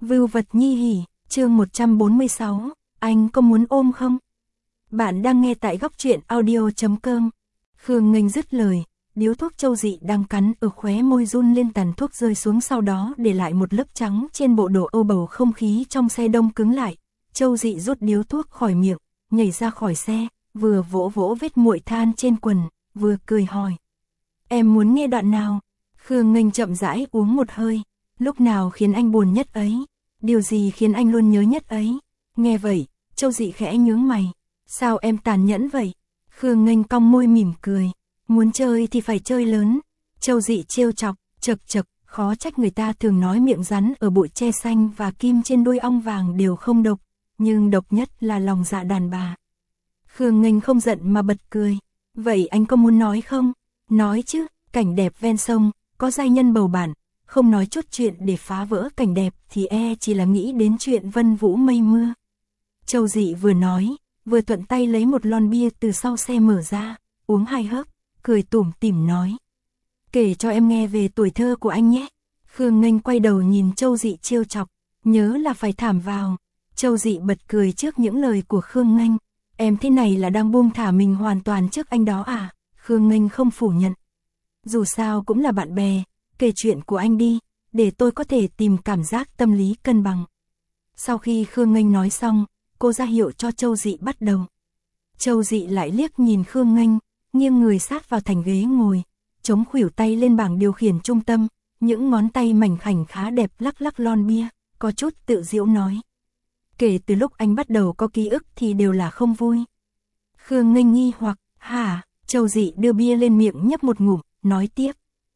Vưu vật nhi hỉ, chương 146, anh có muốn ôm không? Bạn đang nghe tại góc truyện audio.com. Khương Nghênh dứt lời, điếu thuốc Châu Dị đang cắn ở khóe môi run lên, tàn thuốc rơi xuống, sau đó để lại một lớp trắng trên bộ đồ Âu. Bầu không khí trong xe đông cứng lại. Châu Dị rút điếu thuốc khỏi miệng, nhảy ra khỏi xe, vừa vỗ vỗ vết muội than trên quần, vừa cười hỏi. Em muốn nghe đoạn nào? Khương Nghênh chậm rãi uống một hơi. Lúc nào khiến anh buồn nhất ấy? Điều gì khiến anh luôn nhớ nhất ấy? Nghe vậy, Châu Dị khẽ nhướng mày. Sao em tàn nhẫn vậy? Khương Nghênh cong môi mỉm cười. Muốn chơi thì phải chơi lớn. Châu Dị trêu chọc, chậc chậc, khó trách người ta thường nói miệng rắn ở bụi tre xanh và kim trên đuôi ong vàng đều không độc, nhưng độc nhất là lòng dạ đàn bà. Khương Nghênh không giận mà bật cười. Vậy anh có muốn nói không? Nói chứ, cảnh đẹp ven sông, có giai nhân bầu bạn, không nói chút chuyện để phá vỡ cảnh đẹp thì chỉ là nghĩ đến chuyện vân vũ mây mưa. Châu Dị vừa nói, vừa thuận tay lấy một lon bia từ sau xe mở ra, uống 2 hớp, cười tủm tỉm nói. Kể cho em nghe về tuổi thơ của anh nhé. Khương Nghênh quay đầu nhìn Châu Dị trêu chọc, nhớ là phải thảm vào. Châu Dị bật cười trước những lời của Khương Nghênh. Em thế này là đang buông thả mình hoàn toàn trước anh đó à? Khương Nghênh không phủ nhận. Dù sao cũng là bạn bè, kể chuyện của anh đi, để tôi có thể tìm cảm giác tâm lý cân bằng. Sau khi Khương Nghênh nói xong, cô ra hiệu cho Châu Dị bắt đầu. Châu Dị lại liếc nhìn Khương Nghênh, nghiêng người sát vào thành ghế ngồi, chống khuỷu tay lên bảng điều khiển trung tâm, những ngón tay mảnh khảnh khá đẹp lắc lắc lon bia, có chút tự giễu nói. Kể từ lúc anh bắt đầu có ký ức thì đều là không vui. Khương Nghênh nghi hoặc, hả? Châu Dị đưa bia lên miệng nhấp một ngụm, nói tiếp.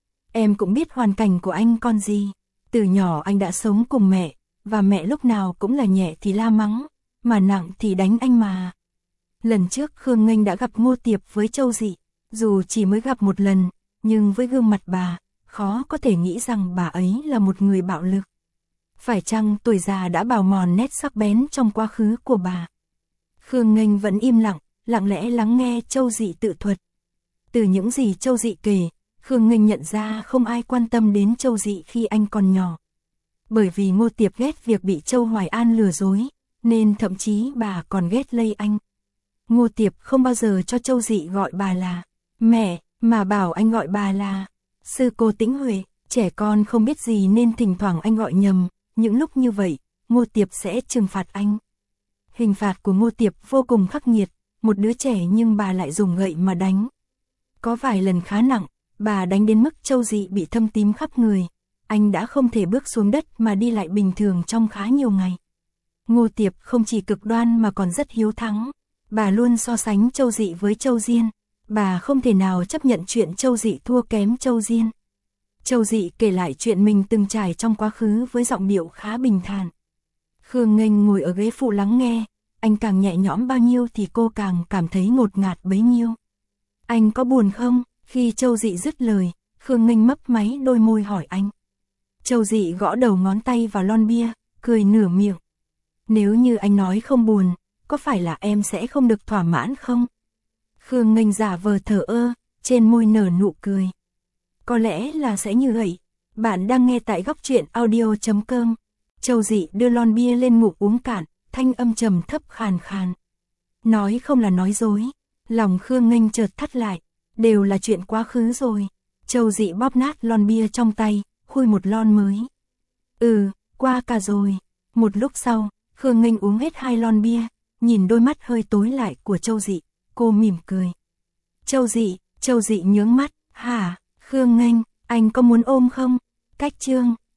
Em cũng biết hoàn cảnh của anh con gì. Từ nhỏ anh đã sống cùng mẹ, và mẹ lúc nào cũng là nhẹ thì la mắng, mà nặng thì đánh anh mà. Lần trước Khương Nghênh đã gặp Ngô Tiệp với Châu Dị, dù chỉ mới gặp một lần, nhưng với gương mặt bà, khó có thể nghĩ rằng bà ấy là một người bạo lực. Phải chăng tuổi già đã bào mòn nét sắc bén trong quá khứ của bà? Khương Nghênh vẫn im lặng, lặng lẽ lắng nghe Châu Dị tự thuật. Từ những gì Châu Dị kể, Khương Nghênh nhận ra không ai quan tâm đến Châu Dị khi anh còn nhỏ. Bởi vì Ngô Tiệp ghét việc bị Châu Hoài An lừa dối, nên thậm chí bà còn ghét lây anh. Ngô Tiệp không bao giờ cho Châu Dị gọi bà là mẹ, mà bảo anh gọi bà là sư cô Tĩnh Huệ. Trẻ con không biết gì nên thỉnh thoảng anh gọi nhầm, những lúc như vậy, Ngô Tiệp sẽ trừng phạt anh. Hình phạt của Ngô Tiệp vô cùng khắc nghiệt, một đứa trẻ nhưng bà lại dùng gậy mà đánh. Có vài lần khá nặng, bà đánh đến mức Châu Dị bị thâm tím khắp người, anh đã không thể bước xuống đất mà đi lại bình thường trong khá nhiều ngày. Ngô Tiệp không chỉ cực đoan mà còn rất hiếu thắng, bà luôn so sánh Châu Dị với Châu Diên, bà không thể nào chấp nhận chuyện Châu Dị thua kém Châu Diên. Châu Dị kể lại chuyện mình từng trải trong quá khứ với giọng điệu khá bình thản. Khương Nghênh ngồi ở ghế phụ lắng nghe, anh càng nhẹ nhõm bao nhiêu thì cô càng cảm thấy ngột ngạt bấy nhiêu. Anh có buồn không? Khi Châu Dị dứt lời, Khương Nghênh mấp máy đôi môi hỏi anh. Châu Dị gõ đầu ngón tay vào lon bia, cười nửa miệng. Nếu như anh nói không buồn, có phải là em sẽ không được thỏa mãn không? Khương Nghênh giả vờ thờ ơ, trên môi nở nụ cười. Có lẽ là sẽ như vậy. Bạn đang nghe tại góc truyện audio.com. Châu Dị đưa lon bia lên ngụm uống cạn, thanh âm trầm thấp khàn khàn. Nói không là nói dối. Lòng Khương Nghênh chợt thắt lại. Đều là chuyện quá khứ rồi. Châu Dị bóp nát lon bia trong tay, khui một lon mới. Qua cả rồi. Một lúc sau, Khương Nghênh uống hết 2 lon bia, nhìn đôi mắt hơi tối lại của Châu Dị, cô mỉm cười. Châu Dị nhướng mắt, hả? Khương Nghênh, anh có muốn ôm không? Cách chương